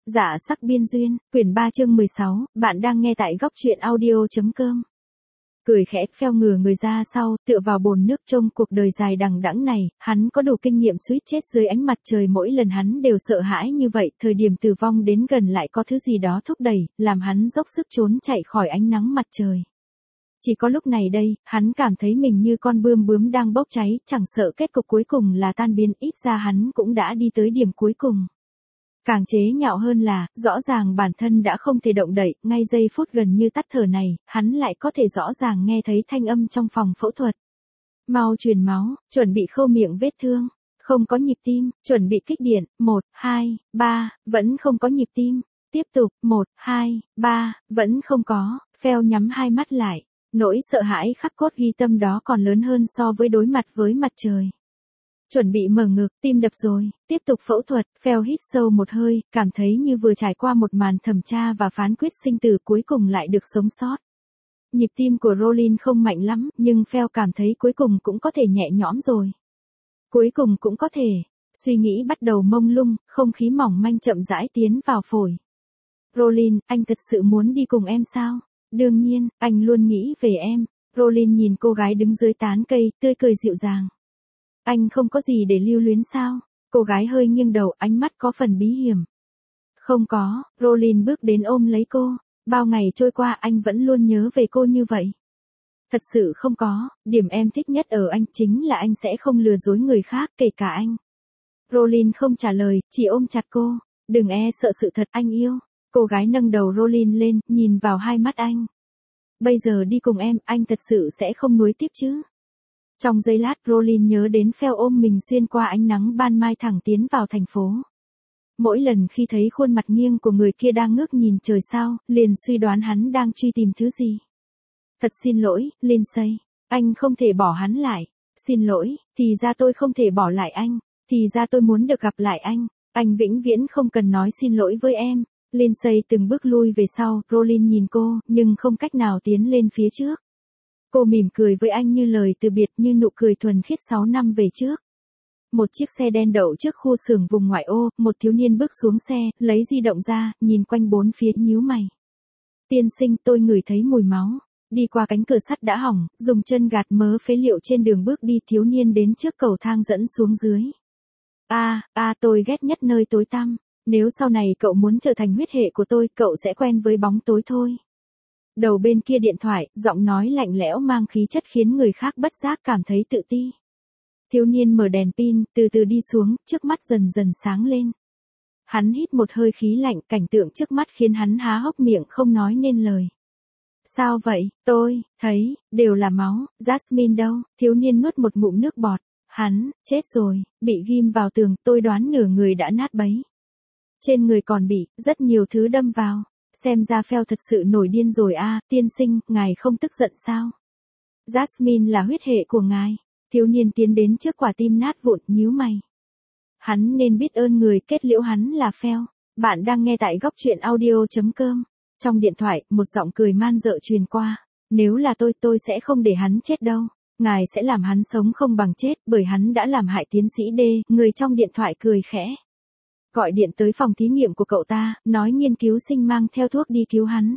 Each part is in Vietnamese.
Dạ sắc biên duyên, quyển 3 chương 16, bạn đang nghe tại góc truyện audio.com. Cười khẽ, Phèo ngửa người ra sau, tựa vào bồn nước trông cuộc đời dài đằng đẵng này, hắn có đủ kinh nghiệm suýt chết dưới ánh mặt trời, mỗi lần hắn đều sợ hãi như vậy, thời điểm tử vong đến gần lại có thứ gì đó thúc đẩy, làm hắn dốc sức trốn chạy khỏi ánh nắng mặt trời. Chỉ có lúc này đây, hắn cảm thấy mình như con bướm đang bốc cháy, chẳng sợ kết cục cuối cùng là tan biến, ít ra hắn cũng đã đi tới điểm cuối cùng. Càng chế nhạo hơn là, rõ ràng bản thân đã không thể động đậy, ngay giây phút gần như tắt thở này, hắn lại có thể rõ ràng nghe thấy thanh âm trong phòng phẫu thuật. Mau truyền máu, chuẩn bị khâu miệng vết thương, không có nhịp tim, chuẩn bị kích điện, 1, 2, 3, vẫn không có nhịp tim, tiếp tục, 1, 2, 3, vẫn không có, Phèo nhắm hai mắt lại, nỗi sợ hãi khắc cốt ghi tâm đó còn lớn hơn so với đối mặt với mặt trời. Chuẩn bị mở ngực, tim đập rồi, tiếp tục phẫu thuật, Phèo hít sâu một hơi, cảm thấy như vừa trải qua một màn thẩm tra và phán quyết sinh tử, cuối cùng lại được sống sót. Nhịp tim của Rollin không mạnh lắm, nhưng Phèo cảm thấy cuối cùng cũng có thể nhẹ nhõm rồi. Cuối cùng cũng có thể, suy nghĩ bắt đầu mông lung, không khí mỏng manh chậm rãi tiến vào phổi. Rollin, anh thật sự muốn đi cùng em sao? Đương nhiên, anh luôn nghĩ về em. Rollin nhìn cô gái đứng dưới tán cây, tươi cười dịu dàng. Anh không có gì để lưu luyến sao? Cô gái hơi nghiêng đầu, ánh mắt có phần bí hiểm. Không có, Rollin bước đến ôm lấy cô. Bao ngày trôi qua anh vẫn luôn nhớ về cô như vậy. Thật sự không có, điểm em thích nhất ở anh chính là anh sẽ không lừa dối người khác, kể cả anh. Rollin không trả lời, chỉ ôm chặt cô. Đừng sợ sự thật, anh yêu. Cô gái nâng đầu Rollin lên, nhìn vào hai mắt anh. Bây giờ đi cùng em, anh thật sự sẽ không nuối tiếc chứ? Trong giây lát, Rollin nhớ đến Phèo ôm mình xuyên qua ánh nắng ban mai thẳng tiến vào thành phố. Mỗi lần khi thấy khuôn mặt nghiêng của người kia đang ngước nhìn trời sao, liền suy đoán hắn đang truy tìm thứ gì. Thật xin lỗi, Lindsay. Anh không thể bỏ hắn lại. Xin lỗi, thì ra tôi không thể bỏ lại anh. Thì ra tôi muốn được gặp lại anh. Anh vĩnh viễn không cần nói xin lỗi với em. Lindsay từng bước lui về sau, Rollin nhìn cô, nhưng không cách nào tiến lên phía trước. Cô mỉm cười với anh như lời từ biệt, như nụ cười thuần khiết 6 năm về trước. Một chiếc xe đen đậu trước khu xưởng vùng ngoại ô, một thiếu niên bước xuống xe, lấy di động ra, nhìn quanh bốn phía nhíu mày. Tiên sinh, tôi ngửi thấy mùi máu. Đi qua cánh cửa sắt đã hỏng, dùng chân gạt mớ phế liệu trên đường bước đi, thiếu niên đến trước cầu thang dẫn xuống dưới. Tôi ghét nhất nơi tối tăm. Nếu sau này cậu muốn trở thành huyết hệ của tôi, cậu sẽ quen với bóng tối thôi. Đầu bên kia điện thoại, giọng nói lạnh lẽo mang khí chất khiến người khác bất giác cảm thấy tự ti. Thiếu niên mở đèn pin, từ từ đi xuống, trước mắt dần dần sáng lên. Hắn hít một hơi khí lạnh, cảnh tượng trước mắt khiến hắn há hốc miệng không nói nên lời. Sao vậy? Tôi thấy đều là máu. Jasmine đâu? Thiếu niên nuốt một ngụm nước bọt. Hắn chết rồi, bị ghim vào tường, tôi đoán nửa người đã nát bấy. Trên người còn bị rất nhiều thứ đâm vào. Xem ra Phèo thật sự nổi điên rồi tiên sinh, ngài không tức giận sao? Jasmine là huyết hệ của ngài. Thiếu niên tiến đến trước quả tim nát vụn, nhíu mày. Hắn nên biết ơn người kết liễu hắn là Phèo. Bạn đang nghe tại góc truyện audio.com. Trong điện thoại, một giọng cười man dợ truyền qua. Nếu là tôi sẽ không để hắn chết đâu. Ngài sẽ làm hắn sống không bằng chết, bởi hắn đã làm hại tiến sĩ D. Người trong điện thoại cười khẽ. Gọi điện tới phòng thí nghiệm của cậu ta, nói nghiên cứu sinh mang theo thuốc đi cứu hắn.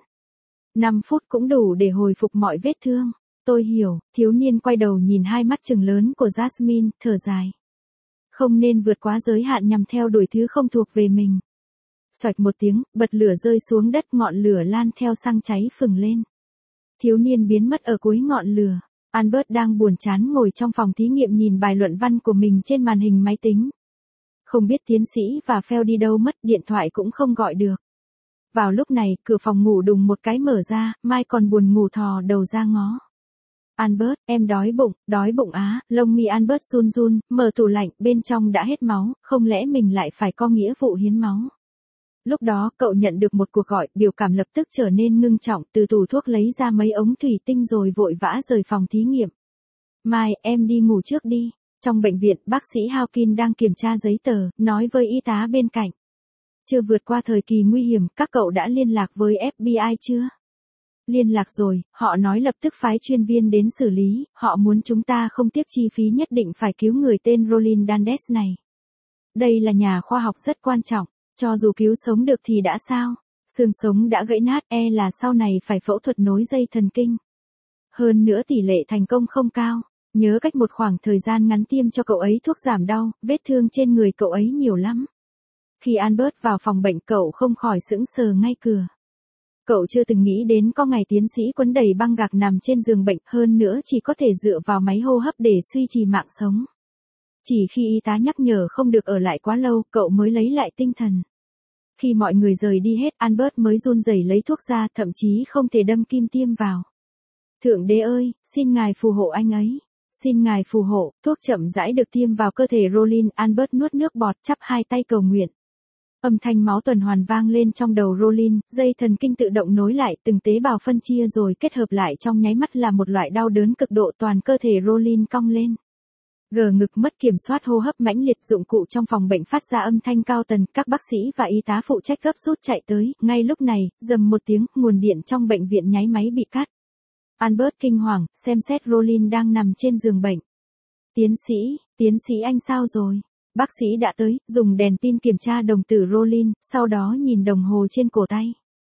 5 phút cũng đủ để hồi phục mọi vết thương. Tôi hiểu, thiếu niên quay đầu nhìn hai mắt trừng lớn của Jasmine, thở dài. Không nên vượt quá giới hạn nhằm theo đuổi thứ không thuộc về mình. Xoạch một tiếng, bật lửa rơi xuống đất, ngọn lửa lan theo xăng cháy phừng lên. Thiếu niên biến mất ở cuối ngọn lửa. Albert đang buồn chán ngồi trong phòng thí nghiệm nhìn bài luận văn của mình trên màn hình máy tính. Không biết tiến sĩ và Phèo đi đâu mất, điện thoại cũng không gọi được. Vào lúc này, cửa phòng ngủ đùng một cái mở ra, Mai còn buồn ngủ thò đầu ra ngó. Albert, em đói bụng lông mi Albert run run, mở tủ lạnh, bên trong đã hết máu, không lẽ mình lại phải có nghĩa vụ hiến máu. Lúc đó, cậu nhận được một cuộc gọi, biểu cảm lập tức trở nên ngưng trọng, từ tủ thuốc lấy ra mấy ống thủy tinh rồi vội vã rời phòng thí nghiệm. Mai, em đi ngủ trước đi. Trong bệnh viện, bác sĩ Hawkins đang kiểm tra giấy tờ, nói với y tá bên cạnh. Chưa vượt qua thời kỳ nguy hiểm, các cậu đã liên lạc với FBI chưa? Liên lạc rồi, họ nói lập tức phái chuyên viên đến xử lý, họ muốn chúng ta không tiếc chi phí nhất định phải cứu người tên Rollin Dandes này. Đây là nhà khoa học rất quan trọng. Cho dù cứu sống được thì đã sao? Xương sống đã gãy nát, là sau này phải phẫu thuật nối dây thần kinh. Hơn nữa tỷ lệ thành công không cao. Nhớ cách một khoảng thời gian ngắn tiêm cho cậu ấy thuốc giảm đau, vết thương trên người cậu ấy nhiều lắm. Khi Albert vào phòng bệnh cậu không khỏi sững sờ ngay cửa. Cậu chưa từng nghĩ đến có ngày tiến sĩ quấn đầy băng gạc nằm trên giường bệnh, hơn nữa chỉ có thể dựa vào máy hô hấp để duy trì mạng sống. Chỉ khi y tá nhắc nhở không được ở lại quá lâu, cậu mới lấy lại tinh thần. Khi mọi người rời đi hết, Albert mới run rẩy lấy thuốc ra, thậm chí không thể đâm kim tiêm vào. Thượng đế ơi, xin ngài phù hộ anh ấy. Xin ngài phù hộ, thuốc chậm rãi được tiêm vào cơ thể Rollin, Albert nuốt nước bọt, chắp hai tay cầu nguyện. Âm thanh máu tuần hoàn vang lên trong đầu Rollin, dây thần kinh tự động nối lại, từng tế bào phân chia rồi kết hợp lại trong nháy mắt là một loại đau đớn cực độ, toàn cơ thể Rollin cong lên. Gờ ngực mất kiểm soát, hô hấp mãnh liệt, dụng cụ trong phòng bệnh phát ra âm thanh cao tần, các bác sĩ và y tá phụ trách gấp rút chạy tới, ngay lúc này, rầm một tiếng, nguồn điện trong bệnh viện nháy máy bị cắt. Albert kinh hoàng, xem xét Rollin đang nằm trên giường bệnh. Tiến sĩ anh sao rồi? Bác sĩ đã tới, dùng đèn pin kiểm tra đồng tử Rollin, sau đó nhìn đồng hồ trên cổ tay.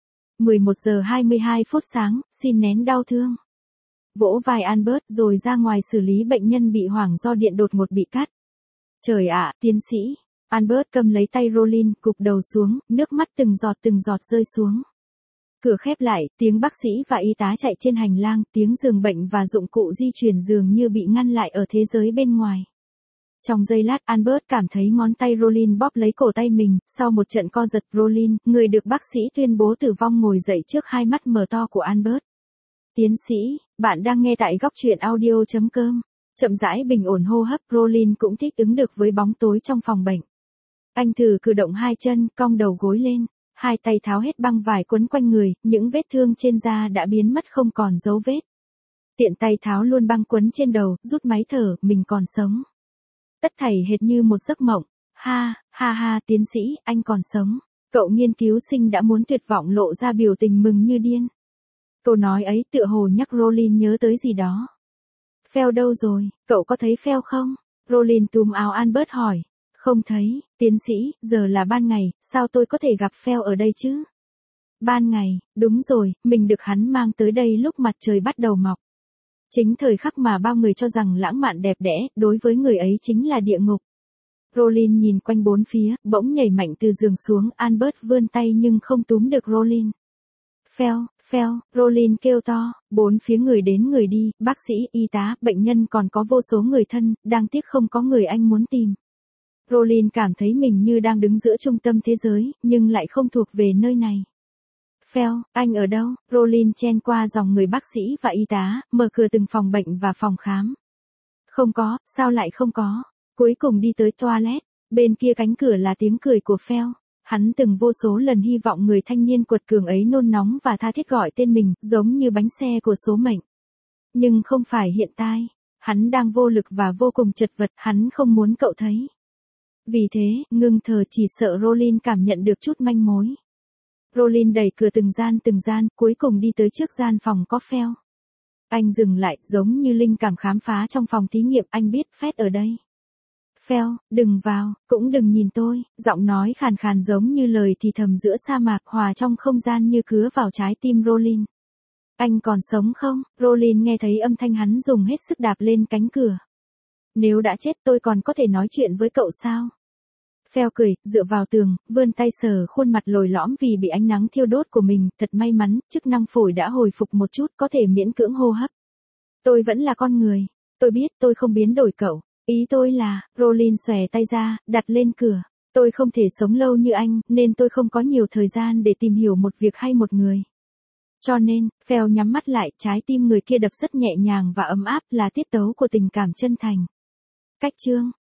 11 giờ 22 phút sáng, xin nén đau thương. Vỗ vai Albert rồi ra ngoài xử lý bệnh nhân bị hoảng do điện đột ngột bị cắt. Trời ạ, tiến sĩ. Albert cầm lấy tay Rollin, cụp đầu xuống, nước mắt từng giọt rơi xuống. Cửa khép lại, tiếng bác sĩ và y tá chạy trên hành lang, tiếng giường bệnh và dụng cụ di chuyển dường như bị ngăn lại ở thế giới bên ngoài. Trong giây lát, Albert cảm thấy ngón tay Rollin bóp lấy cổ tay mình, sau một trận co giật, Rollin, người được bác sĩ tuyên bố tử vong, ngồi dậy trước hai mắt mở to của Albert. Tiến sĩ, bạn đang nghe tại góc truyện audio.com. Chậm rãi bình ổn hô hấp, Rollin cũng thích ứng được với bóng tối trong phòng bệnh. Anh thử cử động hai chân, cong đầu gối lên, hai tay tháo hết băng vải quấn quanh người, những vết thương trên da đã biến mất không còn dấu vết. Tiện tay tháo luôn băng quấn trên đầu, rút máy thở, mình còn sống. Tất thảy hệt như một giấc mộng. Ha, tiến sĩ, anh còn sống. Cậu nghiên cứu sinh đã muốn tuyệt vọng lộ ra biểu tình mừng như điên. Câu nói ấy tựa hồ nhắc Rollin nhớ tới gì đó. Phil đâu rồi, cậu có thấy Phil không? Rollin túm áo Albert hỏi. Không thấy, tiến sĩ, giờ là ban ngày, sao tôi có thể gặp Phil ở đây chứ? Ban ngày, đúng rồi, mình được hắn mang tới đây lúc mặt trời bắt đầu mọc. Chính thời khắc mà bao người cho rằng lãng mạn đẹp đẽ, đối với người ấy chính là địa ngục. Rollin nhìn quanh bốn phía, bỗng nhảy mạnh từ giường xuống, Albert vươn tay nhưng không túm được Rollin. Phil, Rollin kêu to, bốn phía người đến người đi, bác sĩ, y tá, bệnh nhân còn có vô số người thân, đáng tiếc không có người anh muốn tìm. Rollin cảm thấy mình như đang đứng giữa trung tâm thế giới, nhưng lại không thuộc về nơi này. Phil, anh ở đâu? Rollin chen qua dòng người bác sĩ và y tá, mở cửa từng phòng bệnh và phòng khám. Không có, sao lại không có? Cuối cùng đi tới toilet, bên kia cánh cửa là tiếng cười của Phil. Hắn từng vô số lần hy vọng người thanh niên quật cường ấy nôn nóng và tha thiết gọi tên mình, giống như bánh xe của số mệnh. Nhưng không phải hiện tại. Hắn đang vô lực và vô cùng chật vật, hắn không muốn cậu thấy. Vì thế, ngưng thở chỉ sợ Rollin cảm nhận được chút manh mối. Rollin đẩy cửa từng gian, cuối cùng đi tới trước gian phòng có Phil. Anh dừng lại, giống như linh cảm khám phá trong phòng thí nghiệm, anh biết Phil ở đây. Phil, đừng vào, cũng đừng nhìn tôi, giọng nói khàn khàn giống như lời thì thầm giữa sa mạc, hòa trong không gian như cứa vào trái tim Rollin. Anh còn sống không? Rollin nghe thấy âm thanh hắn dùng hết sức đạp lên cánh cửa. Nếu đã chết tôi còn có thể nói chuyện với cậu sao? Phil cười, dựa vào tường, vươn tay sờ khuôn mặt lồi lõm vì bị ánh nắng thiêu đốt của mình, thật may mắn, chức năng phổi đã hồi phục một chút, có thể miễn cưỡng hô hấp. Tôi vẫn là con người, tôi biết tôi không biến đổi cậu. Ý tôi là, Rollin xòe tay ra, đặt lên cửa. Tôi không thể sống lâu như anh, nên tôi không có nhiều thời gian để tìm hiểu một việc hay một người. Cho nên, Phil nhắm mắt lại, trái tim người kia đập rất nhẹ nhàng và ấm áp, là tiết tấu của tình cảm chân thành. Cách chương